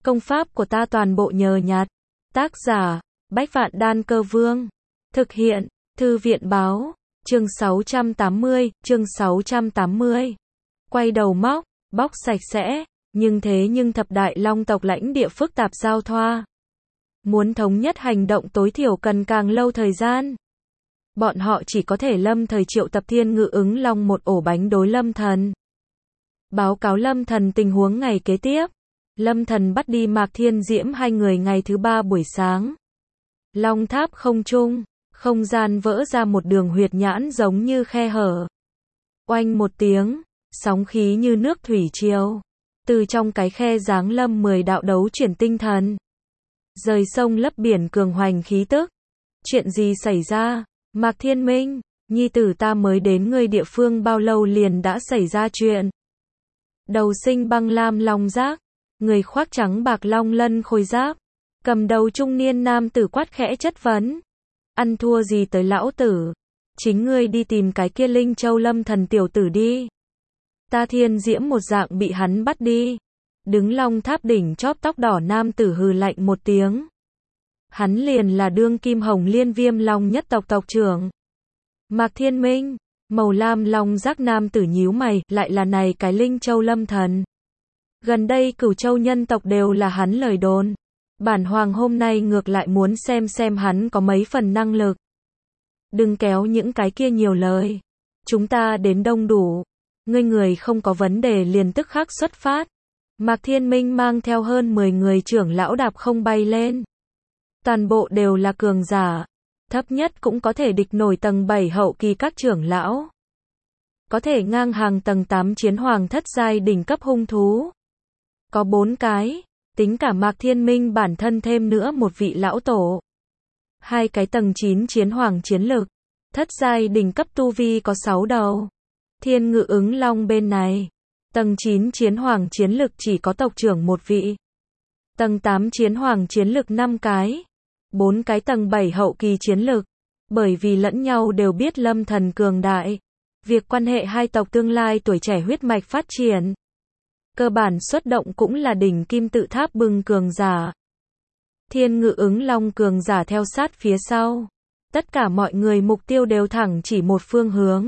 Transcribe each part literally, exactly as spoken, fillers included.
Công pháp của ta toàn bộ nhờ nhặt. Tác giả, Bách Vạn Đan Cơ Vương. Thực hiện, Thư viện báo. Chương sáu trăm tám mươi, chương sáu trăm tám mươi. Quay đầu móc, bóc sạch sẽ, nhưng thế nhưng thập đại long tộc lãnh địa phức tạp giao thoa. Muốn thống nhất hành động tối thiểu cần càng lâu thời gian. Bọn họ chỉ có thể lâm thời triệu tập Thiên Ngự Ứng Long một ổ bánh đối Lâm Thần. Báo cáo Lâm Thần tình huống ngày kế tiếp. Lâm Thần bắt đi Mạc Thiên Diễm hai người ngày thứ ba buổi sáng. Long tháp không trung, không gian vỡ ra một đường huyệt nhãn giống như khe hở. Oanh một tiếng, sóng khí như nước thủy triều. Từ trong cái khe giáng lâm mười đạo đấu chuyển tinh thần. Rời sông lấp biển cường hoành khí tức. Chuyện gì xảy ra? Mạc Thiên Minh, nhi tử ta mới đến ngươi địa phương bao lâu liền đã xảy ra chuyện. Đầu sinh băng lam long giác, người khoác trắng bạc long lân khôi giáp, cầm đầu trung niên nam tử quát khẽ chất vấn. Ăn thua gì tới lão tử? Chính ngươi đi tìm cái kia Linh Châu Lâm Thần tiểu tử đi. Ta Thiên Diễm một dạng bị hắn bắt đi. Đứng long tháp đỉnh chóp tóc đỏ nam tử hừ lạnh một tiếng. Hắn liền là đương kim hồng liên viêm long nhất tộc tộc trưởng. Mạc Thiên Minh, màu lam long giác nam tử nhíu mày, lại là này cái Linh Châu Lâm Thần. Gần đây Cửu Châu nhân tộc đều là hắn lời đồn. Bản hoàng hôm nay ngược lại muốn xem xem hắn có mấy phần năng lực. Đừng kéo những cái kia nhiều lời. Chúng ta đến đông đủ. Ngươi người không có vấn đề liền tức khắc xuất phát. Mạc Thiên Minh mang theo hơn mười người trưởng lão đạp không bay lên. Toàn bộ đều là cường giả. Thấp nhất cũng có thể địch nổi tầng bảy hậu kỳ các trưởng lão. Có thể ngang hàng tầng tám chiến hoàng thất giai đỉnh cấp hung thú. Có bốn cái, tính cả Mạc Thiên Minh bản thân thêm nữa một vị lão tổ. Hai cái tầng chín chiến hoàng chiến lực. Thất giai đỉnh cấp tu vi có sáu đầu. Thiên Ngự Ứng Long bên này. Tầng chín chiến hoàng chiến lực chỉ có tộc trưởng một vị. Tầng tám chiến hoàng chiến lực năm cái. Bốn cái tầng bảy hậu kỳ chiến lực. Bởi vì lẫn nhau đều biết Lâm Thần cường đại. Việc quan hệ hai tộc tương lai tuổi trẻ huyết mạch phát triển. Cơ bản xuất động cũng là đỉnh kim tự tháp bừng cường giả. Thiên Ngự Ứng Long cường giả theo sát phía sau. Tất cả mọi người mục tiêu đều thẳng chỉ một phương hướng.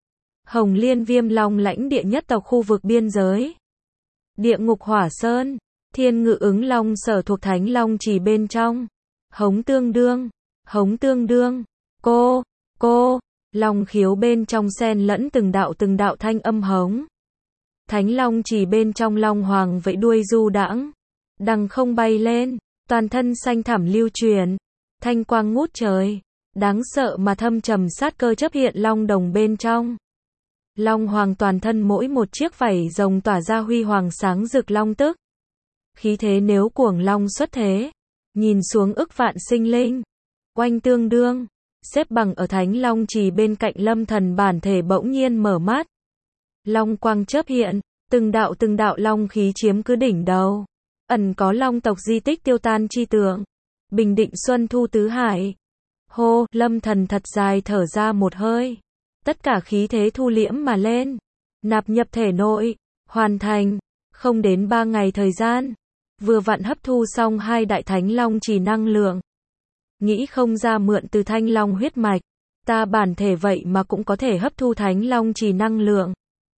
Hồng Liên Viêm Long lãnh địa nhất tộc khu vực biên giới. Địa ngục Hỏa Sơn. Thiên Ngự Ứng Long sở thuộc Thánh Long Chỉ bên trong. Hống tương đương. Hống tương đương. Cô. Cô. Long khiếu bên trong xen lẫn từng đạo từng đạo thanh âm hống. Thánh Long Chỉ bên trong Long Hoàng vẫy đuôi du đãng. Đằng không bay lên. Toàn thân xanh thẳm lưu truyền. Thanh quang ngút trời. Đáng sợ mà thâm trầm sát cơ chấp hiện Long đồng bên trong. Long Hoàng toàn thân mỗi một chiếc vảy rồng tỏa ra huy hoàng sáng rực long tức. Khí thế nếu cuồng long xuất thế. Nhìn xuống ức vạn sinh linh. Oanh tương đương. Xếp bằng ở Thánh Long Chỉ bên cạnh Lâm Thần bản thể bỗng nhiên mở mắt. Long quang chớp hiện. Từng đạo từng đạo long khí chiếm cứ đỉnh đầu. Ẩn có long tộc di tích tiêu tan chi tượng. Bình định xuân thu tứ hải. Hô, Lâm Thần thật dài thở ra một hơi. Tất cả khí thế thu liễm mà lên. Nạp nhập thể nội. Hoàn thành. Không đến ba ngày thời gian. Vừa vặn hấp thu xong hai đại Thánh Long Chỉ năng lượng. Nghĩ không ra mượn từ Thanh Long huyết mạch. Ta bản thể vậy mà cũng có thể hấp thu Thánh Long Chỉ năng lượng.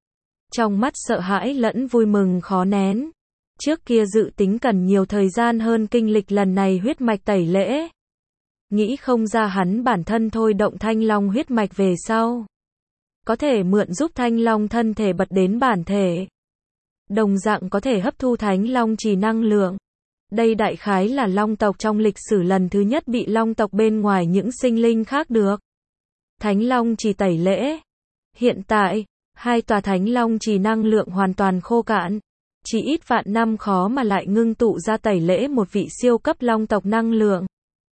Trong mắt sợ hãi lẫn vui mừng khó nén. Trước kia dự tính cần nhiều thời gian hơn kinh lịch lần này huyết mạch tẩy lễ. Nghĩ không ra hắn bản thân thôi động Thanh Long huyết mạch về sau. Có thể mượn giúp Thanh Long thân thể bật đến bản thể. Đồng dạng có thể hấp thu Thánh Long Chỉ năng lượng. Đây đại khái là Long tộc trong lịch sử lần thứ nhất bị Long tộc bên ngoài những sinh linh khác được. Thánh Long Chỉ tẩy lễ. Hiện tại, hai tòa Thánh Long Chỉ năng lượng hoàn toàn khô cạn. Chỉ ít vạn năm khó mà lại ngưng tụ ra tẩy lễ một vị siêu cấp Long tộc năng lượng.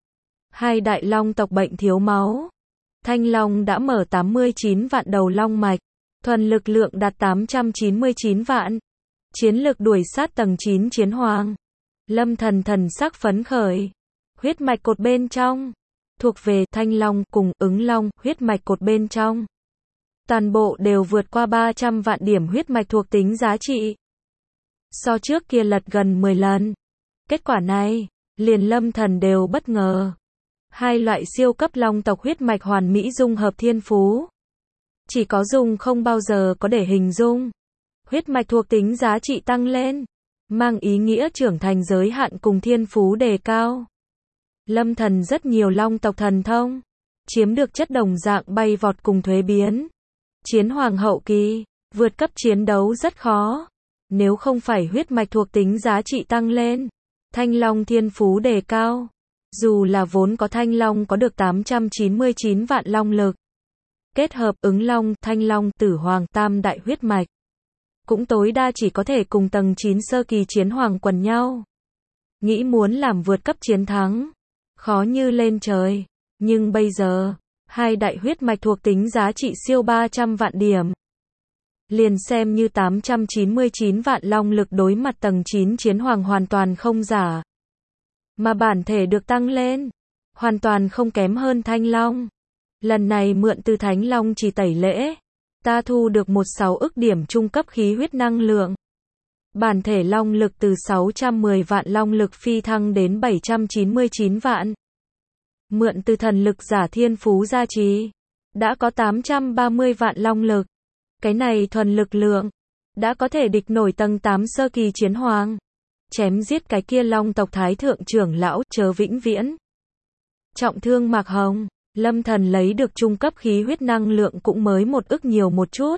Hai đại Long tộc bệnh thiếu máu. Thanh Long đã mở tám mươi chín vạn đầu long mạch. Thuần lực lượng đạt tám trăm chín mươi chín vạn. Chiến lực đuổi sát tầng chín chiến hoàng. Lâm Thần thần sắc phấn khởi. Huyết mạch cột bên trong. Thuộc về Thanh Long cùng Ứng Long huyết mạch cột bên trong. Toàn bộ đều vượt qua ba trăm vạn điểm huyết mạch thuộc tính giá trị. So trước kia lật gần mười lần. Kết quả này, liền Lâm Thần đều bất ngờ. Hai loại siêu cấp long tộc huyết mạch hoàn mỹ dung hợp thiên phú. Chỉ có dùng không bao giờ có để hình dung. Huyết mạch thuộc tính giá trị tăng lên, mang ý nghĩa trưởng thành giới hạn cùng thiên phú đề cao. Lâm Thần rất nhiều long tộc thần thông, chiếm được chất đồng dạng bay vọt cùng thuế biến. Chiến hoàng hậu kỳ, vượt cấp chiến đấu rất khó. Nếu không phải huyết mạch thuộc tính giá trị tăng lên, thanh long thiên phú đề cao. Dù là vốn có thanh long có được tám trăm chín mươi chín vạn long lực. Kết hợp ứng long, thanh long, tử hoàng, tam đại huyết mạch. Cũng tối đa chỉ có thể cùng tầng chín sơ kỳ chiến hoàng quần nhau. Nghĩ muốn làm vượt cấp chiến thắng, khó như lên trời. Nhưng bây giờ, hai đại huyết mạch thuộc tính giá trị siêu ba trăm vạn điểm. Liền xem như tám trăm chín mươi chín vạn long lực đối mặt tầng chín chiến hoàng hoàn toàn không giả. Mà bản thể được tăng lên, hoàn toàn không kém hơn thanh long. Lần này mượn từ thánh long chỉ tẩy lễ, ta thu được một sáu ức điểm trung cấp khí huyết năng lượng. Bản thể long lực từ sáu trăm mười vạn long lực phi thăng đến bảy trăm chín mươi chín vạn. Mượn từ thần lực giả thiên phú gia trì, đã có tám trăm ba mươi vạn long lực. Cái này thuần lực lượng, đã có thể địch nổi tầng tám sơ kỳ chiến hoàng. Chém giết cái kia long tộc thái thượng trưởng lão Chớ Vĩnh Viễn. Trọng thương Mạc Hồng, Lâm Thần lấy được trung cấp khí huyết năng lượng cũng mới một ức nhiều một chút.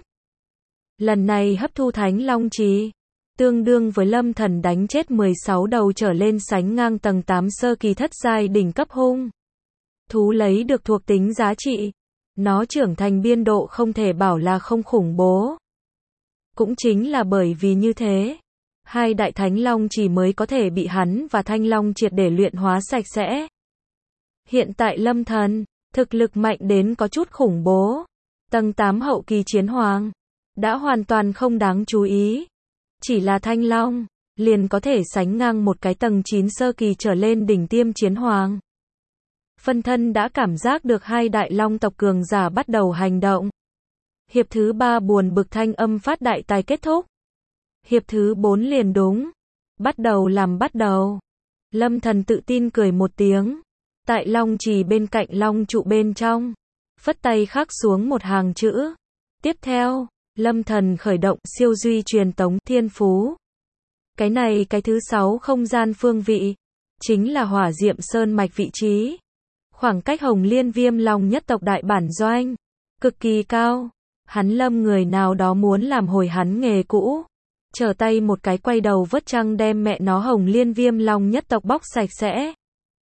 Lần này hấp thu thánh long trì, tương đương với Lâm Thần đánh chết mười sáu đầu trở lên sánh ngang tầng tám sơ kỳ thất giai đỉnh cấp hung thú lấy được thuộc tính giá trị. Nó trưởng thành biên độ không thể bảo là không khủng bố. Cũng chính là bởi vì như thế, hai đại thánh long chỉ mới có thể bị hắn và thanh long triệt để luyện hóa sạch sẽ. Hiện tại Lâm Thần, thực lực mạnh đến có chút khủng bố. Tầng tám hậu kỳ chiến hoàng, đã hoàn toàn không đáng chú ý. Chỉ là thanh long, liền có thể sánh ngang một cái tầng chín sơ kỳ trở lên đỉnh tiêm chiến hoàng. Phân thân đã cảm giác được hai đại long tộc cường giả bắt đầu hành động. Hiệp thứ ba buồn bực thanh âm phát đại tài kết thúc. Hiệp thứ bốn liền đúng. Bắt đầu làm bắt đầu. Lâm Thần tự tin cười một tiếng. Tại long trì bên cạnh long trụ bên trong, phất tay khắc xuống một hàng chữ. Tiếp theo, Lâm Thần khởi động siêu duy truyền tống thiên phú. Cái này cái thứ sáu không gian phương vị, chính là hỏa diệm sơn mạch vị trí. Khoảng cách Hồng Liên Viêm Long nhất tộc đại bản doanh, cực kỳ cao. Hắn Lâm người nào đó muốn làm hồi hắn nghề cũ. Trở tay một cái quay đầu vớt trăng đem mẹ nó Hồng Liên Viêm Long nhất tộc bóc sạch sẽ.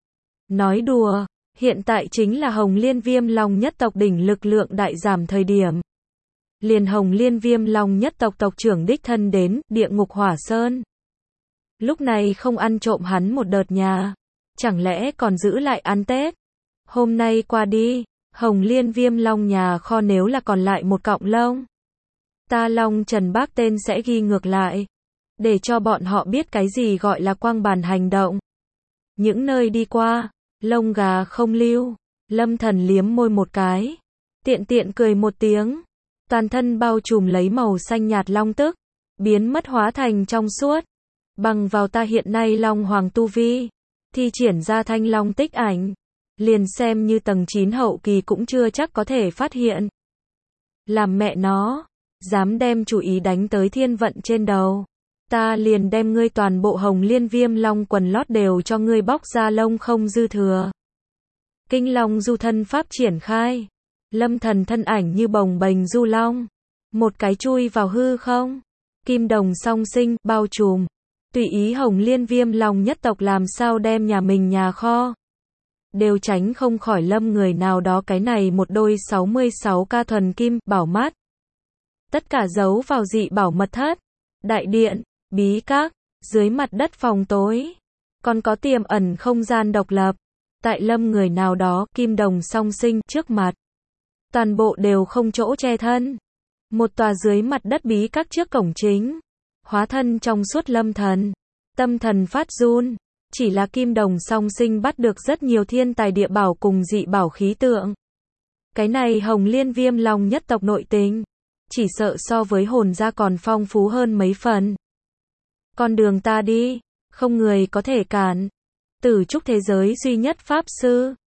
Nói đùa, hiện tại chính là Hồng Liên Viêm Long nhất tộc đỉnh lực lượng đại giảm thời điểm. Liền Hồng Liên Viêm Long nhất tộc tộc trưởng đích thân đến địa ngục hỏa sơn. Lúc này không ăn trộm hắn một đợt nhà, chẳng lẽ còn giữ lại ăn Tết. Hôm nay qua đi, Hồng Liên Viêm Long nhà kho nếu là còn lại một cọng lông, ta Long Trần Bác tên sẽ ghi ngược lại, để cho bọn họ biết cái gì gọi là quang bàn hành động. Những nơi đi qua, lông gà không lưu. Lâm Thần liếm môi một cái, tiện tiện cười một tiếng, toàn thân bao trùm lấy màu xanh nhạt long tức, biến mất hóa thành trong suốt. Bằng vào ta hiện nay Long Hoàng tu vi, thi triển ra thanh long tích ảnh, liền xem như tầng chín hậu kỳ cũng chưa chắc có thể phát hiện. Làm mẹ nó, dám đem chủ ý đánh tới thiên vận trên đầu, ta liền đem ngươi toàn bộ Hồng Liên Viêm Long quần lót đều cho ngươi bóc ra lông không dư thừa. Kinh Long du thân pháp triển khai, Lâm Thần thân ảnh như bồng bềnh du long, một cái chui vào hư không, kim đồng song sinh bao trùm, tùy ý Hồng Liên Viêm Long nhất tộc làm sao đem nhà mình nhà kho, đều tránh không khỏi Lâm người nào đó cái này một đôi sáu mươi sáu ca thuần kim bảo mát. Tất cả giấu vào dị bảo mật thất, đại điện, bí các, dưới mặt đất phòng tối, còn có tiềm ẩn không gian độc lập. Tại Lâm người nào đó, kim đồng song sinh trước mặt, toàn bộ đều không chỗ che thân. Một tòa dưới mặt đất bí các trước cổng chính, hóa thân trong suốt Lâm Thần, tâm thần phát run. Chỉ là kim đồng song sinh bắt được rất nhiều thiên tài địa bảo cùng dị bảo khí tượng. Cái này Hồng Liên Viêm Long nhất tộc nội tình, chỉ sợ so với hồn gia còn phong phú hơn mấy phần. Con đường ta đi, không người có thể cản. Tử trúc thế giới duy nhất pháp sư.